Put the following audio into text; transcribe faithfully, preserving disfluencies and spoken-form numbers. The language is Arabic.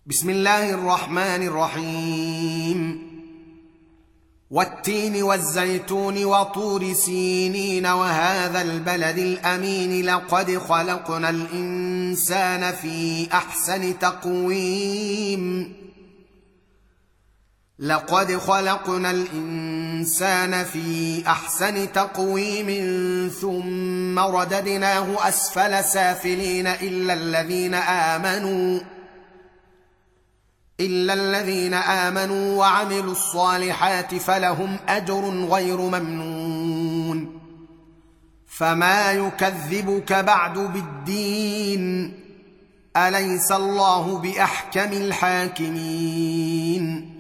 بسم الله الرحمن الرحيم والتين والزيتون وطور سينين وهذا البلد الأمين لقد خلقنا الإنسان في أحسن تقويم لقد خلقنا الإنسان في أحسن تقويم ثم رددناه أسفل سافلين إلا الذين آمنوا إلا الذين آمنوا وعملوا الصالحات فلهم أجر غير ممنون فما يكذبك بعد بالدين أليس الله بأحكم الحاكمين